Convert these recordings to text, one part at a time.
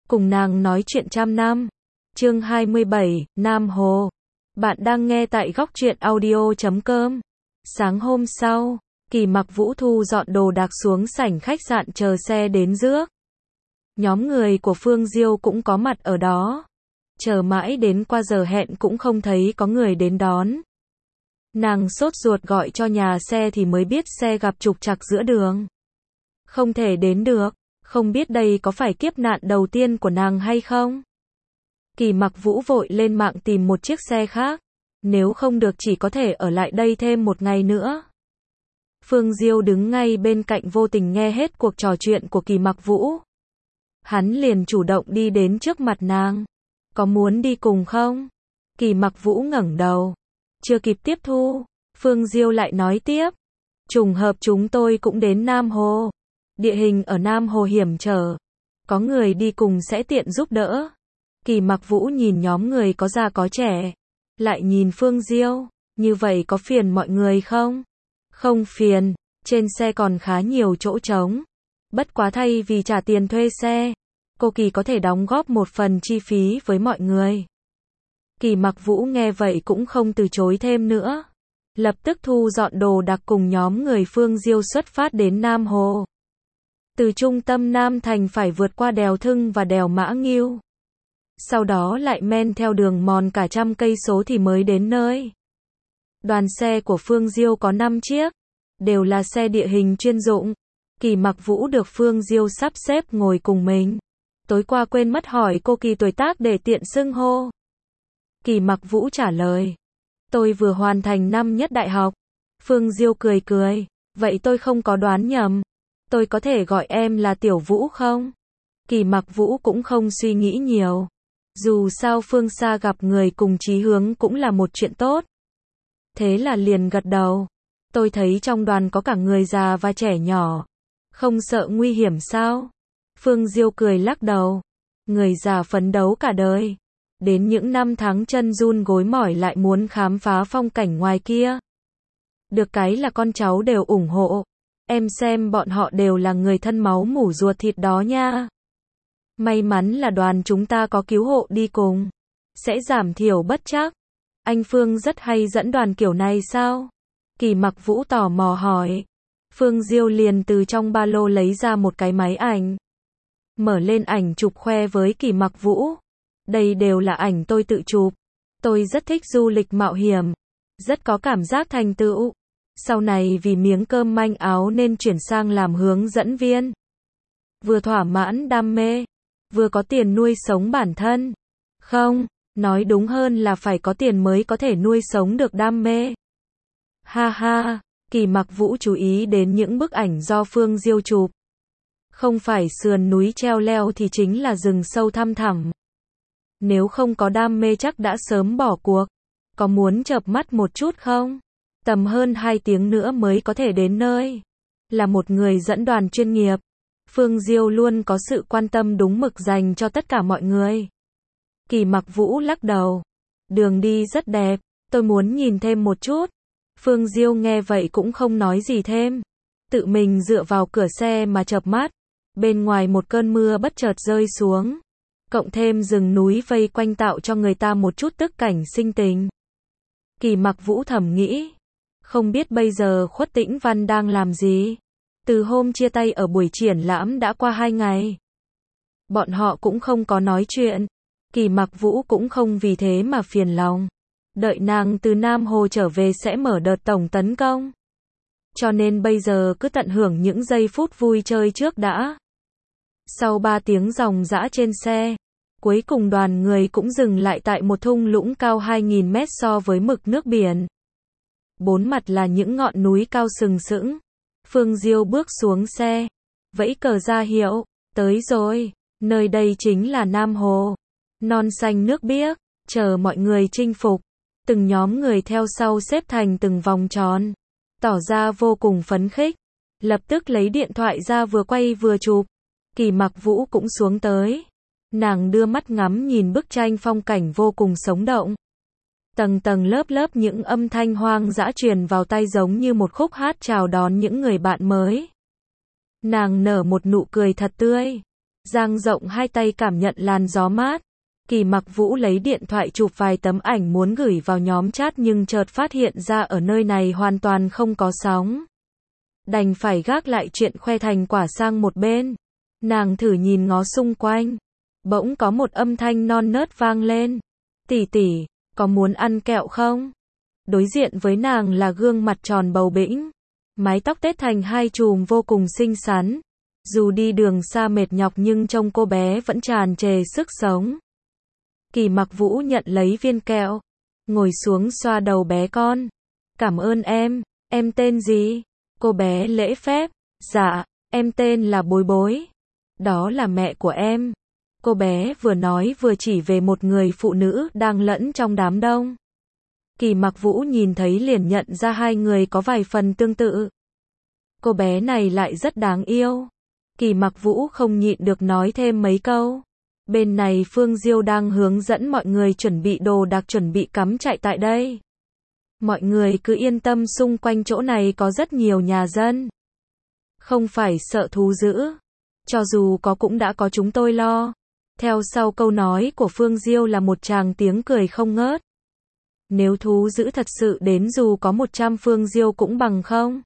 cùng nàng nói chuyện trăm năm. Chương 27, Nam Hồ. Bạn đang nghe tại góc truyện audio.com. Sáng hôm sau, Kỳ Mặc Vũ thu dọn đồ đạc xuống sảnh khách sạn chờ xe đến rước. Nhóm người của Phương Diêu cũng có mặt ở đó. Chờ mãi đến qua giờ hẹn cũng không thấy có người đến đón. Nàng sốt ruột gọi cho nhà xe thì mới biết xe gặp trục trặc giữa đường. Không thể đến được, không biết đây có phải kiếp nạn đầu tiên của nàng hay không? Kỳ Mặc Vũ vội lên mạng tìm một chiếc xe khác, nếu không được chỉ có thể ở lại đây thêm một ngày nữa. Phương Diêu đứng ngay bên cạnh vô tình nghe hết cuộc trò chuyện của Kỳ Mặc Vũ. Hắn liền chủ động đi đến trước mặt nàng. Có muốn đi cùng không? Kỳ Mặc Vũ ngẩng đầu. Chưa kịp tiếp thu, Phương Diêu lại nói tiếp. Trùng hợp chúng tôi cũng đến Nam Hồ. Địa hình ở Nam Hồ hiểm trở. Có người đi cùng sẽ tiện giúp đỡ. Kỳ Mặc Vũ nhìn nhóm người có già có trẻ. Lại nhìn Phương Diêu. Như vậy có phiền mọi người không? Không phiền. Trên xe còn khá nhiều chỗ trống. Bất quá thay vì trả tiền thuê xe, cô Kỳ có thể đóng góp một phần chi phí với mọi người. Kỳ Mặc Vũ nghe vậy cũng không từ chối thêm nữa. Lập tức thu dọn đồ đạc cùng nhóm người Phương Diêu xuất phát đến Nam Hồ. Từ trung tâm Nam Thành phải vượt qua đèo Thưng và đèo Mã Nghiêu. Sau đó lại men theo đường mòn cả trăm cây số thì mới đến nơi. Đoàn xe của Phương Diêu có 5 chiếc, đều là xe địa hình chuyên dụng. Kỳ Mặc Vũ được Phương Diêu sắp xếp ngồi cùng mình. Tối qua quên mất hỏi cô Kỳ tuổi tác để tiện xưng hô. Kỳ Mặc Vũ trả lời. Tôi vừa hoàn thành năm nhất đại học. Phương Diêu cười cười. Vậy tôi không có đoán nhầm. Tôi có thể gọi em là Tiểu Vũ không? Kỳ Mặc Vũ cũng không suy nghĩ nhiều. Dù sao phương xa gặp người cùng chí hướng cũng là một chuyện tốt. Thế là liền gật đầu. Tôi thấy trong đoàn có cả người già và trẻ nhỏ. Không sợ nguy hiểm sao? Phương Diêu cười lắc đầu. Người già phấn đấu cả đời. Đến những năm tháng chân run gối mỏi lại muốn khám phá phong cảnh ngoài kia. Được cái là con cháu đều ủng hộ. Em xem bọn họ đều là người thân máu mủ ruột thịt đó nha. May mắn là đoàn chúng ta có cứu hộ đi cùng. Sẽ giảm thiểu bất trắc. Anh Phương rất hay dẫn đoàn kiểu này sao? Kỳ Mặc Vũ tò mò hỏi. Phương Diêu liền từ trong ba lô lấy ra một cái máy ảnh. Mở lên ảnh chụp khoe với Kỳ Mặc Vũ. Đây đều là ảnh tôi tự chụp. Tôi rất thích du lịch mạo hiểm. Rất có cảm giác thành tựu. Sau này vì miếng cơm manh áo nên chuyển sang làm hướng dẫn viên. Vừa thỏa mãn đam mê, vừa có tiền nuôi sống bản thân. Không, nói đúng hơn là phải có tiền mới có thể nuôi sống được đam mê. Ha ha, Kỳ Mặc Vũ chú ý đến những bức ảnh do Phương Diêu chụp. Không phải sườn núi treo leo thì chính là rừng sâu thăm thẳm. Nếu không có đam mê chắc đã sớm bỏ cuộc. Có muốn chợp mắt một chút không? Tầm hơn 2 tiếng nữa mới có thể đến nơi. Là một người dẫn đoàn chuyên nghiệp, Phương Diêu luôn có sự quan tâm đúng mực dành cho tất cả mọi người. Kỳ Mặc Vũ lắc đầu. Đường đi rất đẹp, tôi muốn nhìn thêm một chút. Phương Diêu nghe vậy cũng không nói gì thêm. Tự mình dựa vào cửa xe mà chợp mắt. Bên ngoài một cơn mưa bất chợt rơi xuống. Cộng thêm rừng núi vây quanh tạo cho người ta một chút tức cảnh sinh tình. Kỳ Mặc Vũ thầm nghĩ. Không biết bây giờ Khuất Tĩnh Văn đang làm gì? Từ hôm chia tay ở buổi triển lãm đã qua 2 ngày. Bọn họ cũng không có nói chuyện. Kỳ Mặc Vũ cũng không vì thế mà phiền lòng. Đợi nàng từ Nam Hồ trở về sẽ mở đợt tổng tấn công. Cho nên bây giờ cứ tận hưởng những giây phút vui chơi trước đã. Sau 3 tiếng ròng rã trên xe, cuối cùng đoàn người cũng dừng lại tại một thung lũng cao 2.000 mét so với mực nước biển. 4 mặt là những ngọn núi cao sừng sững. Phương Diêu bước xuống xe, vẫy cờ ra hiệu, tới rồi, nơi đây chính là Nam Hồ. Non xanh nước biếc, chờ mọi người chinh phục. Từng nhóm người theo sau xếp thành từng vòng tròn, tỏ ra vô cùng phấn khích. Lập tức lấy điện thoại ra vừa quay vừa chụp. Kỳ Mặc Vũ cũng xuống tới. Nàng đưa mắt ngắm nhìn bức tranh phong cảnh vô cùng sống động. Tầng tầng lớp lớp những âm thanh hoang dã truyền vào tai giống như một khúc hát chào đón những người bạn mới. Nàng nở một nụ cười thật tươi. dang rộng hai tay cảm nhận làn gió mát. Kỳ Mặc Vũ lấy điện thoại chụp vài tấm ảnh muốn gửi vào nhóm chat nhưng chợt phát hiện ra ở nơi này hoàn toàn không có sóng. Đành phải gác lại chuyện khoe thành quả sang một bên. Nàng thử nhìn ngó xung quanh. Bỗng có một âm thanh non nớt vang lên. Tỷ tỷ, có muốn ăn kẹo không? Đối diện với nàng là gương mặt tròn bầu bĩnh. Mái tóc tết thành hai chùm vô cùng xinh xắn. Dù đi đường xa mệt nhọc nhưng trông cô bé vẫn tràn trề sức sống. Kỳ Mặc Vũ nhận lấy viên kẹo. Ngồi xuống xoa đầu bé con. Cảm ơn em tên gì? Cô bé lễ phép. Dạ, em tên là Bối Bối. Đó là mẹ của em. Cô bé vừa nói vừa chỉ về một người phụ nữ đang lẫn trong đám đông. Kỳ Mặc Vũ nhìn thấy liền nhận ra hai người có vài phần tương tự. Cô bé này lại rất đáng yêu. Kỳ Mặc Vũ không nhịn được nói thêm mấy câu. Bên này Phương Diêu đang hướng dẫn mọi người chuẩn bị đồ đạc chuẩn bị cắm trại tại đây. Mọi người cứ yên tâm, xung quanh chỗ này có rất nhiều nhà dân. Không phải sợ thú dữ. Cho dù có cũng đã có chúng tôi lo. Theo sau câu nói của Phương Diêu là một tràng tiếng cười không ngớt. Nếu thú dữ thật sự đến dù có 100 Phương Diêu cũng bằng không.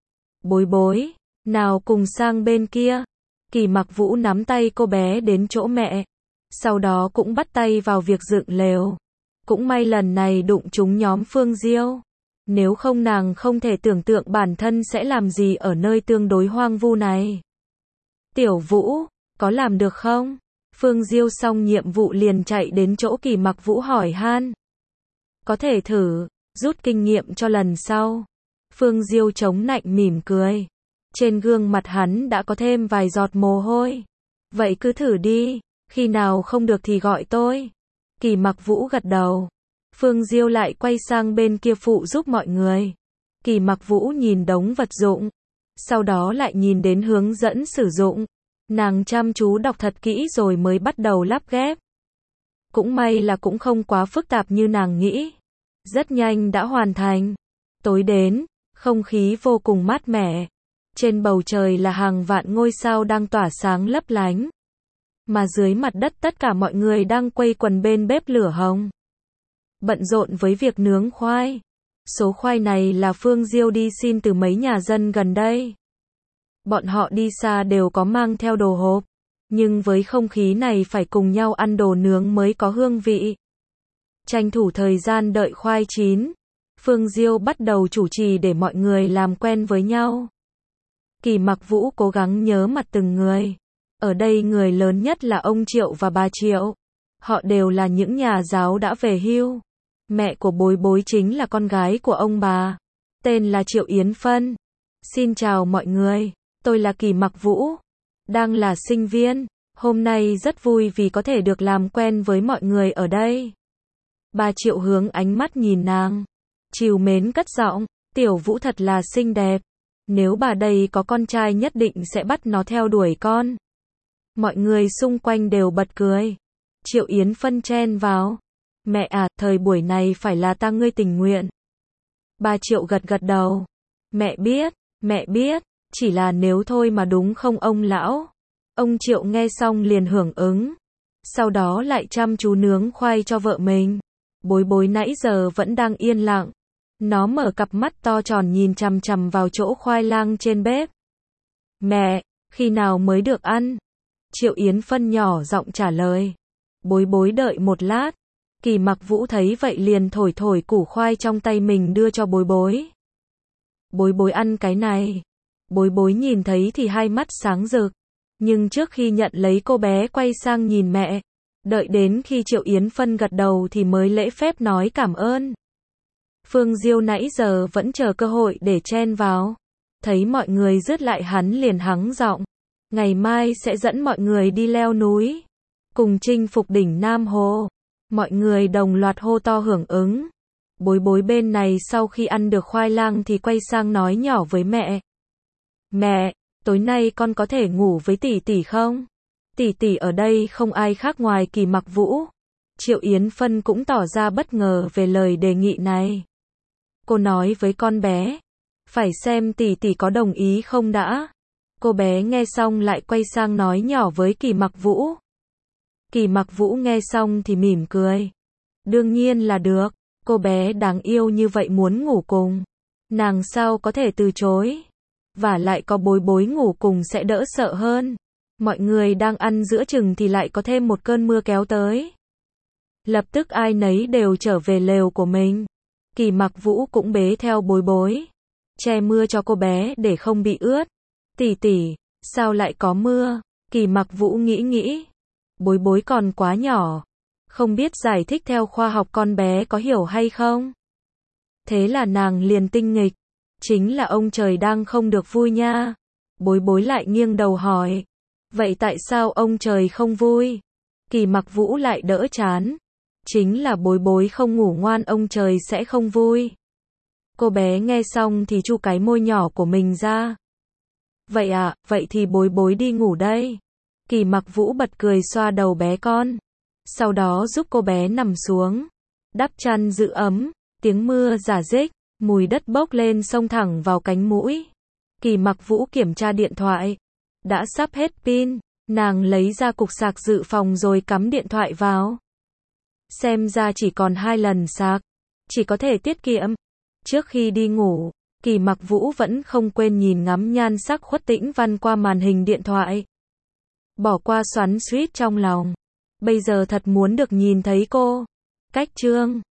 Bối Bối, nào cùng sang bên kia. Kỳ Mặc Vũ nắm tay cô bé đến chỗ mẹ. Sau đó cũng bắt tay vào việc dựng lều. Cũng may lần này đụng trúng nhóm Phương Diêu. Nếu không nàng không thể tưởng tượng bản thân sẽ làm gì ở nơi tương đối hoang vu này. Tiểu Vũ, có làm được không? Phương Diêu xong nhiệm vụ liền chạy đến chỗ Kỳ Mặc Vũ hỏi han. Có thể thử, rút kinh nghiệm cho lần sau. Phương Diêu chống nạnh mỉm cười. Trên gương mặt hắn đã có thêm vài giọt mồ hôi. Vậy cứ thử đi, khi nào không được thì gọi tôi. Kỳ Mặc Vũ gật đầu. Phương Diêu lại quay sang bên kia phụ giúp mọi người. Kỳ Mặc Vũ nhìn đống vật dụng. Sau đó lại nhìn đến hướng dẫn sử dụng. Nàng chăm chú đọc thật kỹ rồi mới bắt đầu lắp ghép. Cũng may là cũng không quá phức tạp như nàng nghĩ. Rất nhanh đã hoàn thành. Tối đến, không khí vô cùng mát mẻ. Trên bầu trời là hàng vạn ngôi sao đang tỏa sáng lấp lánh. Mà dưới mặt đất tất cả mọi người đang quây quần bên bếp lửa hồng. Bận rộn với việc nướng khoai. Số khoai này là Phương Diêu đi xin từ mấy nhà dân gần đây. Bọn họ đi xa đều có mang theo đồ hộp. Nhưng với không khí này phải cùng nhau ăn đồ nướng mới có hương vị. Tranh thủ thời gian đợi khoai chín. Phương Diêu bắt đầu chủ trì để mọi người làm quen với nhau. Kỳ Mặc Vũ cố gắng nhớ mặt từng người. Ở đây người lớn nhất là ông Triệu và bà Triệu. Họ đều là những nhà giáo đã về hưu. Mẹ của Bối Bối chính là con gái của ông bà. Tên là Triệu Yến Phân. Xin chào mọi người, tôi là Kỳ Mặc Vũ. Đang là sinh viên. Hôm nay rất vui vì có thể được làm quen với mọi người ở đây. Bà Triệu hướng ánh mắt nhìn nàng. Trìu mến cất giọng. Tiểu Vũ thật là xinh đẹp. Nếu bà đây có con trai nhất định sẽ bắt nó theo đuổi con. Mọi người xung quanh đều bật cười. Triệu Yến Phân chen vào. Mẹ à, thời buổi này phải là ta ngươi tình nguyện. Bà Triệu gật gật đầu. Mẹ biết, chỉ là nếu thôi mà đúng không ông lão? Ông Triệu nghe xong liền hưởng ứng. Sau đó lại chăm chú nướng khoai cho vợ mình. Bối Bối nãy giờ vẫn đang yên lặng. Nó mở cặp mắt to tròn nhìn chằm chằm vào chỗ khoai lang trên bếp. Mẹ, khi nào mới được ăn? Triệu Yến Phân nhỏ giọng trả lời. Bối Bối đợi một lát. Kỳ Mặc Vũ thấy vậy liền thổi thổi củ khoai trong tay mình đưa cho Bối Bối. Bối Bối ăn cái này. Bối Bối nhìn thấy thì hai mắt sáng rực. Nhưng trước khi nhận lấy cô bé quay sang nhìn mẹ. Đợi đến khi Triệu Yến Phân gật đầu thì mới lễ phép nói cảm ơn. Phương Diêu nãy giờ vẫn chờ cơ hội để chen vào. Thấy mọi người rứt lại hắn liền hắng giọng. Ngày mai sẽ dẫn mọi người đi leo núi. Cùng chinh phục đỉnh Nam Hồ. Mọi người đồng loạt hô to hưởng ứng. Bối Bối bên này sau khi ăn được khoai lang thì quay sang nói nhỏ với mẹ. Mẹ, tối nay con có thể ngủ với tỷ tỷ không? Tỷ tỷ ở đây không ai khác ngoài Kỳ Mặc Vũ. Triệu Yến Phân cũng tỏ ra bất ngờ về lời đề nghị này. Cô nói với con bé. Phải xem tỷ tỷ có đồng ý không đã. Cô bé nghe xong lại quay sang nói nhỏ với Kỳ Mặc Vũ. Kỳ Mặc Vũ nghe xong thì mỉm cười. Đương nhiên là được, cô bé đáng yêu như vậy muốn ngủ cùng. Nàng sao có thể từ chối. Và lại có Bối Bối ngủ cùng sẽ đỡ sợ hơn. Mọi người đang ăn giữa chừng thì lại có thêm một cơn mưa kéo tới. Lập tức ai nấy đều trở về lều của mình. Kỳ Mặc Vũ cũng bế theo Bối Bối, che mưa cho cô bé để không bị ướt. Tỷ tỷ, sao lại có mưa? Kỳ Mặc Vũ nghĩ. Bối Bối còn quá nhỏ, không biết giải thích theo khoa học con bé có hiểu hay không. Thế là nàng liền tinh nghịch. Chính là ông trời đang không được vui nha. Bối Bối lại nghiêng đầu hỏi. Vậy tại sao ông trời không vui? Kỳ Mặc Vũ lại đỡ chán. Chính là Bối Bối không ngủ ngoan ông trời sẽ không vui. Cô bé nghe xong thì chu cái môi nhỏ của mình ra. Vậy à, vậy thì Bối Bối đi ngủ đây. Kỳ Mặc Vũ bật cười xoa đầu bé con. Sau đó giúp cô bé nằm xuống, đắp chăn giữ ấm. Tiếng mưa rả rích, mùi đất bốc lên xông thẳng vào cánh mũi. Kỳ Mặc Vũ kiểm tra điện thoại. Đã sắp hết pin, nàng lấy ra cục sạc dự phòng rồi cắm điện thoại vào. Xem ra chỉ còn 2 lần sạc, chỉ có thể tiết kiệm. Trước khi đi ngủ, Kỳ Mặc Vũ vẫn không quên nhìn ngắm nhan sắc Khuất Tĩnh Văn qua màn hình điện thoại. Bỏ qua xoắn xuýt trong lòng. Bây giờ thật muốn được nhìn thấy cô. Cách chương